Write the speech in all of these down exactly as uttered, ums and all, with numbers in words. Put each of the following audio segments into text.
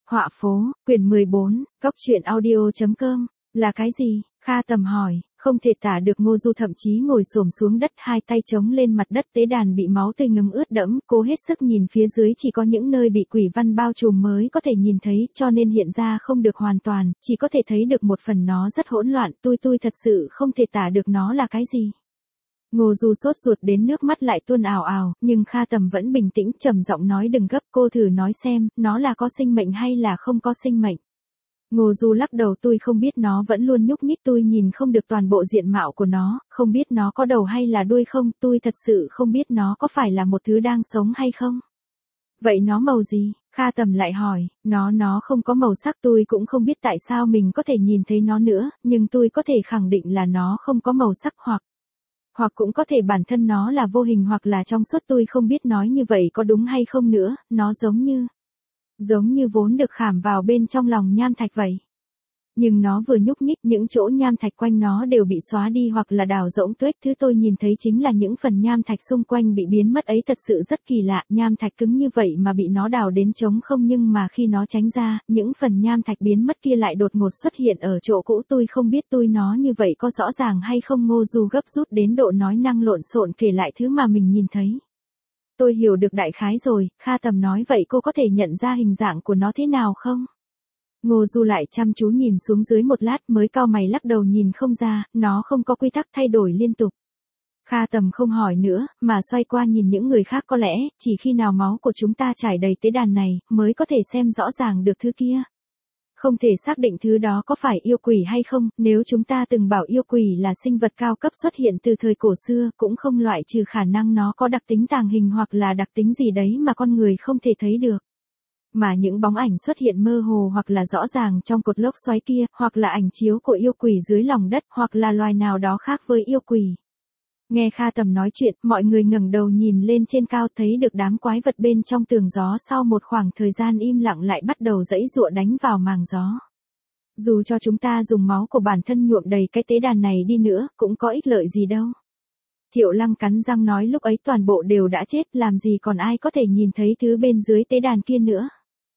Họa phố, quyển mười bốn, cóc truyện audio chấm com, là cái gì? Kha Tầm hỏi, không thể tả được. Ngô Du thậm chí ngồi xổm xuống đất, hai tay chống lên mặt đất, tế đàn bị máu tươi ngấm ướt đẫm, cô hết sức nhìn phía dưới, chỉ có những nơi bị quỷ văn bao trùm mới có thể nhìn thấy, cho nên hiện ra không được hoàn toàn, chỉ có thể thấy được một phần. Nó rất hỗn loạn, tôi tôi thật sự không thể tả được nó là cái gì. Ngô Du sốt ruột đến nước mắt lại tuôn ào ào, nhưng Kha Tầm vẫn bình tĩnh, trầm giọng nói đừng gấp, cô thử nói xem, nó là có sinh mệnh hay là không có sinh mệnh. Ngô Du lắc đầu, tôi không biết, nó vẫn luôn nhúc nhích, tôi nhìn không được toàn bộ diện mạo của nó, không biết nó có đầu hay là đuôi không, tôi thật sự không biết nó có phải là một thứ đang sống hay không. Vậy nó màu gì? Kha Tầm lại hỏi, nó nó không có màu sắc, tôi cũng không biết tại sao mình có thể nhìn thấy nó nữa, nhưng tôi có thể khẳng định là nó không có màu sắc, hoặc Hoặc cũng có thể bản thân nó là vô hình hoặc là trong suốt, tôi không biết nói như vậy có đúng hay không nữa, nó giống như, giống như vốn được khảm vào bên trong lòng nham thạch vậy. Nhưng nó vừa nhúc nhích, những chỗ nham thạch quanh nó đều bị xóa đi hoặc là đào rỗng tuếch, thứ tôi nhìn thấy chính là những phần nham thạch xung quanh bị biến mất ấy, thật sự rất kỳ lạ, nham thạch cứng như vậy mà bị nó đào đến trống không, nhưng mà khi nó tránh ra, những phần nham thạch biến mất kia lại đột ngột xuất hiện ở chỗ cũ, tôi không biết tôi nó như vậy có rõ ràng hay không. Ngô Du gấp rút đến độ nói năng lộn xộn kể lại thứ mà mình nhìn thấy. Tôi hiểu được đại khái rồi, Kha Tầm nói, vậy cô có thể nhận ra hình dạng của nó thế nào không? Ngô Du lại chăm chú nhìn xuống dưới một lát mới cau mày lắc đầu, nhìn không ra, nó không có quy tắc thay đổi liên tục. Kha Tầm không hỏi nữa, mà xoay qua nhìn những người khác, có lẽ, chỉ khi nào máu của chúng ta trải đầy tế đàn này, mới có thể xem rõ ràng được thứ kia. Không thể xác định thứ đó có phải yêu quỷ hay không, nếu chúng ta từng bảo yêu quỷ là sinh vật cao cấp xuất hiện từ thời cổ xưa, cũng không loại trừ khả năng nó có đặc tính tàng hình hoặc là đặc tính gì đấy mà con người không thể thấy được. Mà những bóng ảnh xuất hiện mơ hồ hoặc là rõ ràng trong cột lốc xoáy kia, hoặc là ảnh chiếu của yêu quỷ dưới lòng đất, hoặc là loài nào đó khác với yêu quỷ. Nghe Kha Tầm nói chuyện, mọi người ngẩng đầu nhìn lên trên cao, thấy được đám quái vật bên trong tường gió sau một khoảng thời gian im lặng lại bắt đầu giãy giụa đánh vào màng gió. Dù cho chúng ta dùng máu của bản thân nhuộm đầy cái tế đàn này đi nữa, cũng có ích lợi gì đâu. Thiệu Lăng cắn răng nói, lúc ấy toàn bộ đều đã chết, làm gì còn ai có thể nhìn thấy thứ bên dưới tế đàn kia nữa.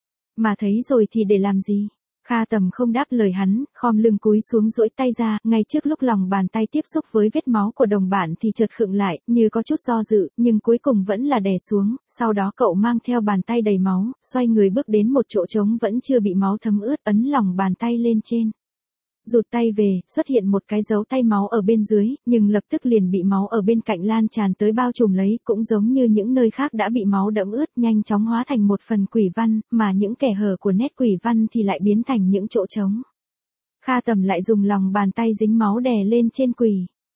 Mà thấy rồi thì để làm gì? Kha Tầm không đáp lời hắn, khom lưng cúi xuống duỗi tay ra, ngay trước lúc lòng bàn tay tiếp xúc với vết máu của đồng bạn thì chợt khựng lại, như có chút do dự, nhưng cuối cùng vẫn là đè xuống, sau đó cậu mang theo bàn tay đầy máu, xoay người bước đến một chỗ trống vẫn chưa bị máu thấm ướt, ấn lòng bàn tay lên trên. Rụt tay về, xuất hiện một cái dấu tay máu ở bên dưới, nhưng lập tức liền bị máu ở bên cạnh lan tràn tới bao trùm lấy, cũng giống như những nơi khác đã bị máu đẫm ướt, nhanh chóng hóa thành một phần quỷ văn, mà những kẻ hở của nét quỷ văn thì lại biến thành những chỗ trống. Kha Tầm lại dùng lòng bàn tay dính máu đè lên trên quỷ.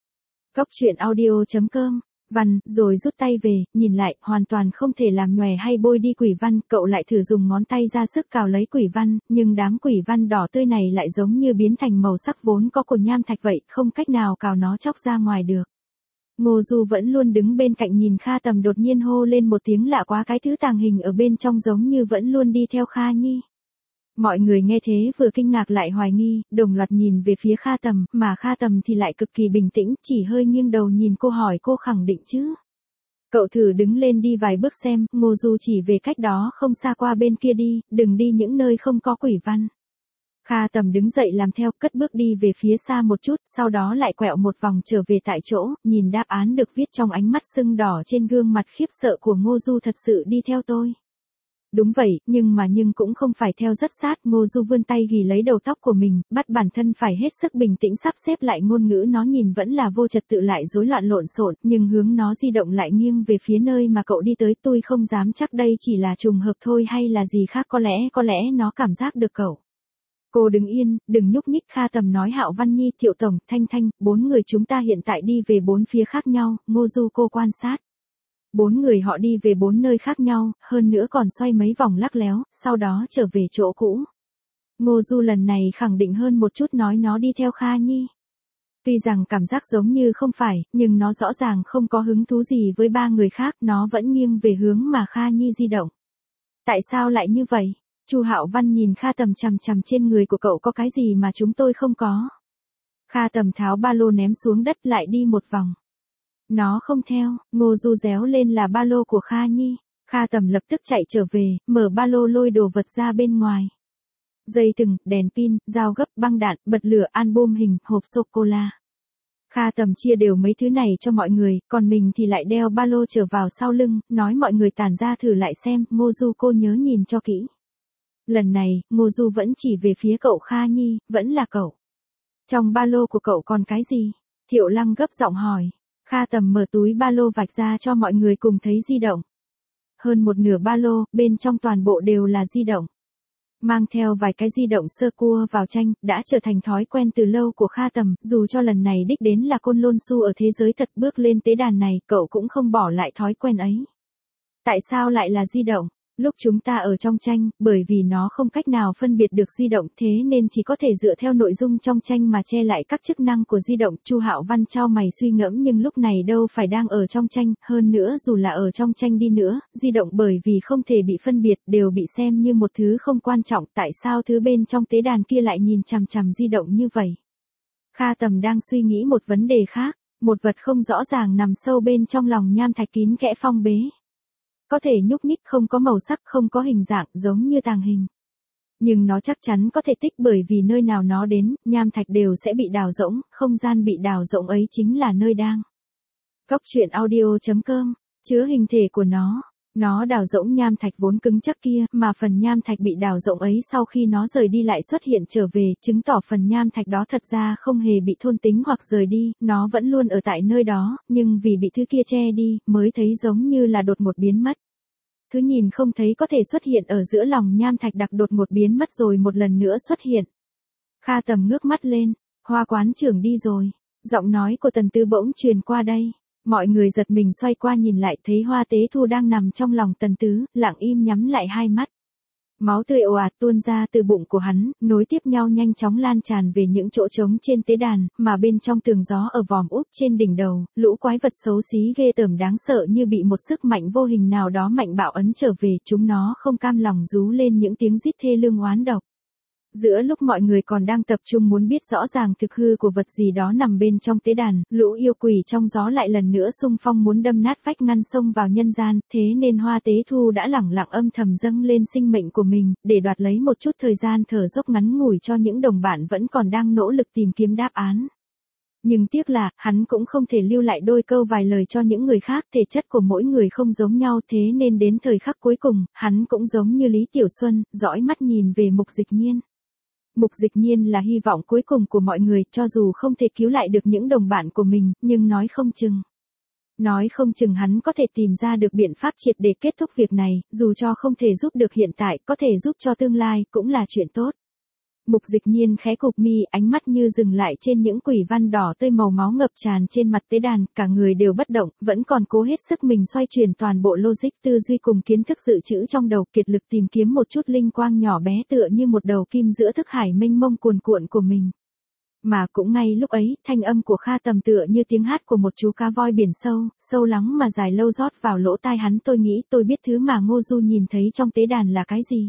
Cóc truyện audio chấm com Văn, rồi rút tay về, nhìn lại, hoàn toàn không thể làm nhòe hay bôi đi quỷ văn, cậu lại thử dùng ngón tay ra sức cào lấy quỷ văn, nhưng đám quỷ văn đỏ tươi này lại giống như biến thành màu sắc vốn có của nham thạch vậy, không cách nào cào nó chóc ra ngoài được. Ngô Du vẫn luôn đứng bên cạnh nhìn Kha Tầm đột nhiên hô lên một tiếng lạ quá, cái thứ tàng hình ở bên trong giống như vẫn luôn đi theo Kha Nhi. Mọi người nghe thế vừa kinh ngạc lại hoài nghi, đồng loạt nhìn về phía Kha Tầm, mà Kha Tầm thì lại cực kỳ bình tĩnh, chỉ hơi nghiêng đầu nhìn cô hỏi, cô khẳng định chứ? Cậu thử đứng lên đi vài bước xem. Ngô Du chỉ về cách đó không xa, qua bên kia đi, đừng đi những nơi không có quỷ văn. Kha Tầm đứng dậy làm theo, cất bước đi về phía xa một chút, sau đó lại quẹo một vòng trở về tại chỗ, nhìn đáp án được viết trong ánh mắt sưng đỏ trên gương mặt khiếp sợ của Ngô Du, thật sự đi theo tôi. Đúng vậy, nhưng mà nhưng cũng không phải theo rất sát. Ngô Du vươn tay ghi lấy đầu tóc của mình, bắt bản thân phải hết sức bình tĩnh sắp xếp lại ngôn ngữ, nó nhìn vẫn là vô trật tự lại rối loạn lộn xộn, nhưng hướng nó di động lại nghiêng về phía nơi mà cậu đi tới, tôi không dám chắc đây chỉ là trùng hợp thôi hay là gì khác, có lẽ, có lẽ nó cảm giác được cậu. Cô đứng yên, đừng nhúc nhích, Kha Tầm nói. Hạo Văn Nhi, Thiệu Tổng, Thanh Thanh, bốn người chúng ta hiện tại đi về bốn phía khác nhau. Ngô Du, cô quan sát. Bốn người họ đi về bốn nơi khác nhau, hơn nữa còn xoay mấy vòng lắc léo, sau đó trở về chỗ cũ. Ngô Du lần này khẳng định hơn một chút, nói nó đi theo Kha Nhi. Tuy rằng cảm giác giống như không phải, nhưng nó rõ ràng không có hứng thú gì với ba người khác, nó vẫn nghiêng về hướng mà Kha Nhi di động. Tại sao lại như vậy? Chu Hạo Văn nhìn Kha Tầm, chằm chằm trên người của cậu có cái gì mà chúng tôi không có? Kha Tầm tháo ba lô ném xuống đất, lại đi một vòng. Nó không theo. Ngô Du réo lên, là ba lô của Kha Nhi. Kha Tầm lập tức chạy trở về, mở ba lô lôi đồ vật ra bên ngoài. dây thừng, đèn pin, dao gấp, băng đạn, bật lửa, album hình, hộp sô-cô-la. Kha Tầm chia đều mấy thứ này cho mọi người, còn mình thì lại đeo ba lô trở vào sau lưng, nói mọi người tản ra thử lại xem, Ngô Du cô nhớ nhìn cho kỹ. Lần này, Ngô Du vẫn chỉ về phía cậu Kha Nhi, vẫn là cậu. Trong ba lô của cậu còn cái gì? Thiệu Lăng gấp giọng hỏi. Kha Tầm mở túi ba lô vạch ra cho mọi người cùng thấy di động. Hơn một nửa ba lô, bên trong toàn bộ đều là di động. Mang theo vài cái di động sơ cua vào tranh, đã trở thành thói quen từ lâu của Kha Tầm, dù cho lần này đích đến là Côn Lôn Su ở thế giới thật bước lên tế đàn này, cậu cũng không bỏ lại thói quen ấy. Tại sao lại là di động? Lúc chúng ta ở trong tranh, bởi vì nó không cách nào phân biệt được di động, thế nên chỉ có thể dựa theo nội dung trong tranh mà che lại các chức năng của di động. Chu Hạo Văn chau mày suy ngẫm, nhưng lúc này đâu phải đang ở trong tranh, hơn nữa dù là ở trong tranh đi nữa, di động bởi vì không thể bị phân biệt, đều bị xem như một thứ không quan trọng, tại sao thứ bên trong tế đàn kia lại nhìn chằm chằm di động như vậy? Kha Tầm đang suy nghĩ một vấn đề khác, một vật không rõ ràng nằm sâu bên trong lòng nham thạch kín kẽ phong bế. Có thể nhúc nhích, không có màu sắc, không có hình dạng, giống như tàng hình. Nhưng nó chắc chắn có thể tích, bởi vì nơi nào nó đến, nham thạch đều sẽ bị đào rỗng, không gian bị đào rỗng ấy chính là nơi đang. Góc truyện audio chấm com, chứa hình thể của nó. Nó đào rỗng nham thạch vốn cứng chắc kia, mà phần nham thạch bị đào rỗng ấy sau khi nó rời đi lại xuất hiện trở về, chứng tỏ phần nham thạch đó thật ra không hề bị thôn tính hoặc rời đi, nó vẫn luôn ở tại nơi đó, nhưng vì bị thứ kia che đi, mới thấy giống như là đột ngột biến mất. Thứ nhìn không thấy có thể xuất hiện ở giữa lòng nham thạch đặc đột ngột biến mất rồi một lần nữa xuất hiện. Kha Tầm ngước mắt lên, Hoa quán trưởng đi rồi. Giọng nói của Tần Tư bỗng truyền qua đây. Mọi người giật mình xoay qua nhìn lại, thấy Hoa Tế Thu đang nằm trong lòng Tần Tứ, lặng im nhắm lại hai mắt. Máu tươi ồ ạt tuôn ra từ bụng của hắn, nối tiếp nhau nhanh chóng lan tràn về những chỗ trống trên tế đàn, mà bên trong tường gió ở vòm úp trên đỉnh đầu, lũ quái vật xấu xí ghê tởm đáng sợ như bị một sức mạnh vô hình nào đó mạnh bạo ấn trở về, chúng nó không cam lòng rú lên những tiếng rít thê lương oán độc. Giữa lúc mọi người còn đang tập trung muốn biết rõ ràng thực hư của vật gì đó nằm bên trong tế đàn, lũ yêu quỷ trong gió lại lần nữa xung phong muốn đâm nát vách ngăn sông vào nhân gian, thế nên Hoa Tế Thu đã lẳng lặng âm thầm dâng lên sinh mệnh của mình, để đoạt lấy một chút thời gian thở dốc ngắn ngủi cho những đồng bạn vẫn còn đang nỗ lực tìm kiếm đáp án. Nhưng tiếc là, hắn cũng không thể lưu lại đôi câu vài lời cho những người khác, thể chất của mỗi người không giống nhau, thế nên đến thời khắc cuối cùng, hắn cũng giống như Lý Tiểu Xuân, dõi mắt nhìn về Mục Dịch Nhiên. Mục Dịch Nhiên là hy vọng cuối cùng của mọi người, cho dù không thể cứu lại được những đồng bạn của mình, nhưng nói không chừng. Nói không chừng hắn có thể tìm ra được biện pháp triệt để kết thúc việc này, dù cho không thể giúp được hiện tại, có thể giúp cho tương lai, cũng là chuyện tốt. Mục Dịch Nhiên khẽ cụp mi, ánh mắt như dừng lại trên những quỷ văn đỏ tươi màu máu ngập tràn trên mặt tế đàn, cả người đều bất động, vẫn còn cố hết sức mình xoay chuyển toàn bộ logic tư duy cùng kiến thức dự trữ trong đầu, kiệt lực tìm kiếm một chút linh quang nhỏ bé tựa như một đầu kim giữa thức hải mênh mông cuồn cuộn của mình. Mà cũng ngay lúc ấy, thanh âm của Kha Tầm tựa như tiếng hát của một chú cá voi biển sâu, sâu lắng mà dài lâu rót vào lỗ tai hắn. Tôi nghĩ tôi biết thứ mà Ngô Du nhìn thấy trong tế đàn là cái gì.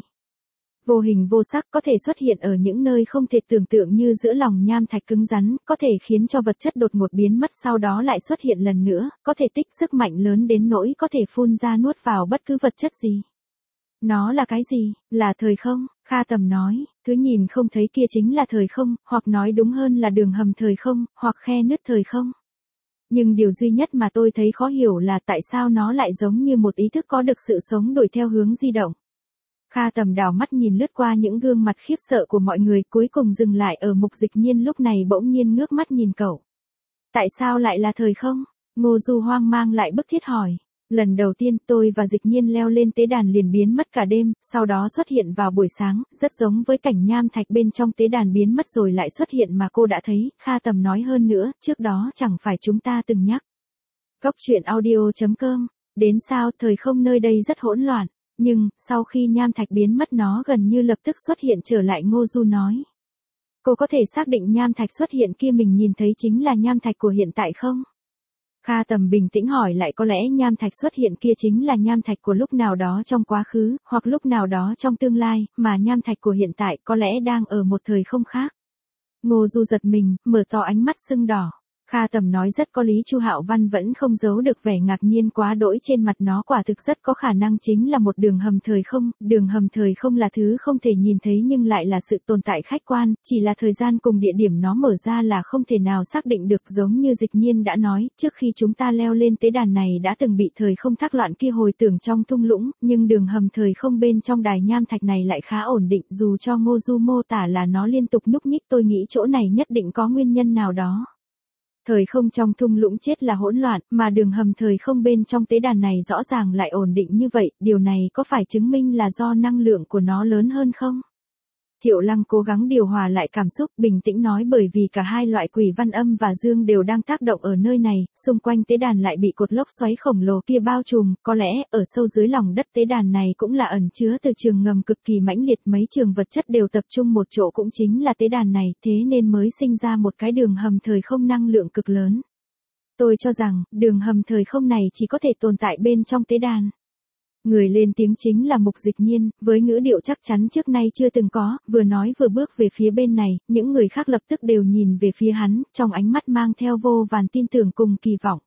Vô hình vô sắc, có thể xuất hiện ở những nơi không thể tưởng tượng như giữa lòng nham thạch cứng rắn, có thể khiến cho vật chất đột ngột biến mất sau đó lại xuất hiện lần nữa, có thể tích sức mạnh lớn đến nỗi có thể phun ra nuốt vào bất cứ vật chất gì. Nó là cái gì? Là thời không? Kha Tầm nói, thứ nhìn không thấy kia chính là thời không, hoặc nói đúng hơn là đường hầm thời không, hoặc khe nứt thời không. Nhưng điều duy nhất mà tôi thấy khó hiểu là tại sao nó lại giống như một ý thức có được sự sống đổi theo hướng di động. Kha Tầm đảo mắt nhìn lướt qua những gương mặt khiếp sợ của mọi người, cuối cùng dừng lại ở Mục Dịch Nhiên, lúc này bỗng nhiên ngước mắt nhìn cậu. Tại sao lại là thời không? Ngô Du hoang mang lại bức thiết hỏi. Lần đầu tiên tôi và Dịch Nhiên leo lên tế đàn liền biến mất cả đêm, sau đó xuất hiện vào buổi sáng, rất giống với cảnh nham thạch bên trong tế đàn biến mất rồi lại xuất hiện mà cô đã thấy. Kha Tầm nói hơn nữa, trước đó chẳng phải chúng ta từng nhắc. Góc truyện audio chấm com, đến sao thời không nơi đây rất hỗn loạn. Nhưng, sau khi nham thạch biến mất nó gần như lập tức xuất hiện trở lại. Ngô Du nói. Cô có thể xác định nham thạch xuất hiện kia mình nhìn thấy chính là nham thạch của hiện tại không? Kha Tầm bình tĩnh hỏi lại, có lẽ nham thạch xuất hiện kia chính là nham thạch của lúc nào đó trong quá khứ, hoặc lúc nào đó trong tương lai, mà nham thạch của hiện tại có lẽ đang ở một thời không khác. Ngô Du giật mình, mở to ánh mắt sưng đỏ. Kha Tầm nói rất có lý. Chu Hạo Văn vẫn không giấu được vẻ ngạc nhiên quá đỗi trên mặt nó, quả thực rất có khả năng chính là một đường hầm thời không. Đường hầm thời không là thứ không thể nhìn thấy nhưng lại là sự tồn tại khách quan, chỉ là thời gian cùng địa điểm nó mở ra là không thể nào xác định được. Giống như Dịch Nhiên đã nói, trước khi chúng ta leo lên tế đàn này đã từng bị thời không thác loạn kia hồi tưởng trong thung lũng, nhưng đường hầm thời không bên trong đài nham thạch này lại khá ổn định. Dù cho Ngô Du mô tả là nó liên tục nhúc nhích, tôi nghĩ chỗ này nhất định có nguyên nhân nào đó. Thời không trong thung lũng chết là hỗn loạn, mà đường hầm thời không bên trong tế đàn này rõ ràng lại ổn định như vậy, điều này có phải chứng minh là do năng lượng của nó lớn hơn không? Thiệu Lăng cố gắng điều hòa lại cảm xúc, bình tĩnh nói, bởi vì cả hai loại quỷ văn âm và dương đều đang tác động ở nơi này, xung quanh tế đàn lại bị cột lốc xoáy khổng lồ kia bao trùm, có lẽ ở sâu dưới lòng đất tế đàn này cũng là ẩn chứa từ trường ngầm cực kỳ mãnh liệt, mấy trường vật chất đều tập trung một chỗ cũng chính là tế đàn này, thế nên mới sinh ra một cái đường hầm thời không năng lượng cực lớn. Tôi cho rằng, đường hầm thời không này chỉ có thể tồn tại bên trong tế đàn. Người lên tiếng chính là Mục Dịch Nhiên, với ngữ điệu chắc chắn trước nay chưa từng có, vừa nói vừa bước về phía bên này, những người khác lập tức đều nhìn về phía hắn, trong ánh mắt mang theo vô vàn tin tưởng cùng kỳ vọng.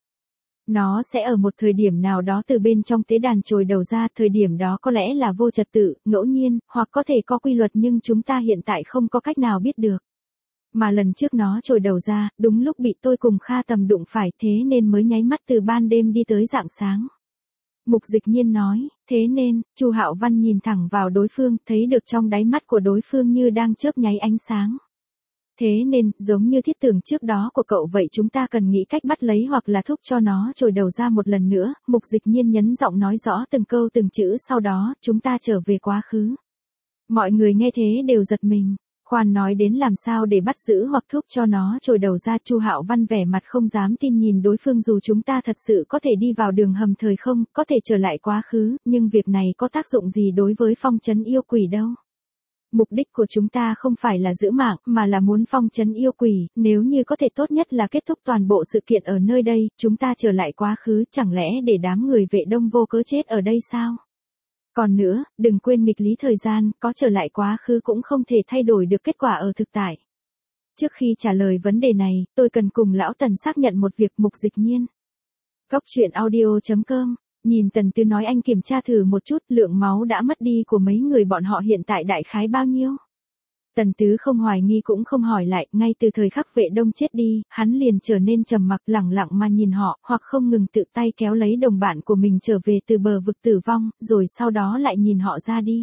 Nó sẽ ở một thời điểm nào đó từ bên trong tế đàn trồi đầu ra, thời điểm đó có lẽ là vô trật tự, ngẫu nhiên, hoặc có thể có quy luật nhưng chúng ta hiện tại không có cách nào biết được. Mà lần trước nó trồi đầu ra, đúng lúc bị tôi cùng Kha Tầm đụng phải, thế nên mới nháy mắt từ ban đêm đi tới rạng sáng. Mục Dịch Nhiên nói, thế nên, Chu Hạo Văn nhìn thẳng vào đối phương, thấy được trong đáy mắt của đối phương như đang chớp nháy ánh sáng. Thế nên, giống như thiết tưởng trước đó của cậu vậy, chúng ta cần nghĩ cách bắt lấy hoặc là thúc cho nó trồi đầu ra một lần nữa. Mục Dịch Nhiên nhấn giọng nói rõ từng câu từng chữ, sau đó, chúng ta trở về quá khứ. Mọi người nghe thế đều giật mình. Khoan nói đến làm sao để bắt giữ hoặc thúc cho nó trồi đầu ra. Chu Hạo Văn vẻ mặt không dám tin nhìn đối phương, dù chúng ta thật sự có thể đi vào đường hầm thời không, có thể trở lại quá khứ, nhưng việc này có tác dụng gì đối với phong trấn yêu quỷ đâu. Mục đích của chúng ta không phải là giữ mạng, mà là muốn phong trấn yêu quỷ, nếu như có thể tốt nhất là kết thúc toàn bộ sự kiện ở nơi đây, chúng ta trở lại quá khứ, chẳng lẽ để đám người Vệ Đông vô cớ chết ở đây sao? Còn nữa, đừng quên nghịch lý thời gian, có trở lại quá khứ cũng không thể thay đổi được kết quả ở thực tại. Trước khi trả lời vấn đề này, tôi cần cùng Lão Tần xác nhận một việc. Mục Dịch Nhiên. Góc truyện audio chấm com. Nhìn Tần Tư nói, anh kiểm tra thử một chút lượng máu đã mất đi của mấy người bọn họ hiện tại đại khái bao nhiêu. Tần Tứ không hoài nghi cũng không hỏi lại, ngay từ thời khắc Vệ Đông chết đi, hắn liền trở nên trầm mặc, lẳng lặng mà nhìn họ, hoặc không ngừng tự tay kéo lấy đồng bạn của mình trở về từ bờ vực tử vong, rồi sau đó lại nhìn họ ra đi.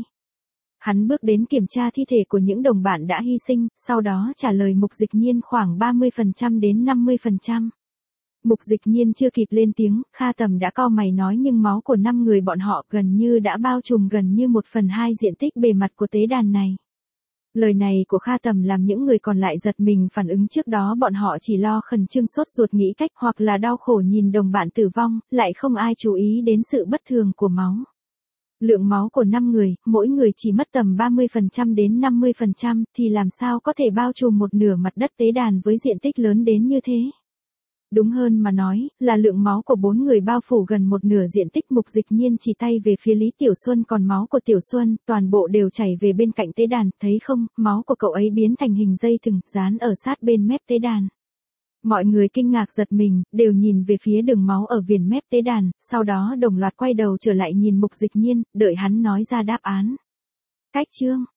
Hắn bước đến kiểm tra thi thể của những đồng bạn đã hy sinh, sau đó trả lời Mục Dịch Nhiên khoảng ba mươi phần trăm đến năm mươi phần trăm. Mục Dịch Nhiên chưa kịp lên tiếng, Kha Tầm đã cau mày nói, nhưng máu của năm người bọn họ gần như đã bao trùm gần như một phần hai diện tích bề mặt của tế đàn này. Lời này của Kha Tầm làm những người còn lại giật mình, phản ứng trước đó bọn họ chỉ lo khẩn trương sốt ruột nghĩ cách hoặc là đau khổ nhìn đồng bạn tử vong, lại không ai chú ý đến sự bất thường của máu. Lượng máu của năm người, mỗi người chỉ mất tầm ba mươi phần trăm đến năm mươi phần trăm, thì làm sao có thể bao trùm một nửa mặt đất tế đàn với diện tích lớn đến như thế? Đúng hơn mà nói, là lượng máu của bốn người bao phủ gần một nửa diện tích. Mục Dịch Nhiên chỉ tay về phía Lý Tiểu Xuân, còn máu của Tiểu Xuân, toàn bộ đều chảy về bên cạnh tế đàn, thấy không, máu của cậu ấy biến thành hình dây thừng, dán ở sát bên mép tế đàn. Mọi người kinh ngạc giật mình, đều nhìn về phía đường máu ở viền mép tế đàn, sau đó đồng loạt quay đầu trở lại nhìn Mục Dịch Nhiên, đợi hắn nói ra đáp án. Cách chương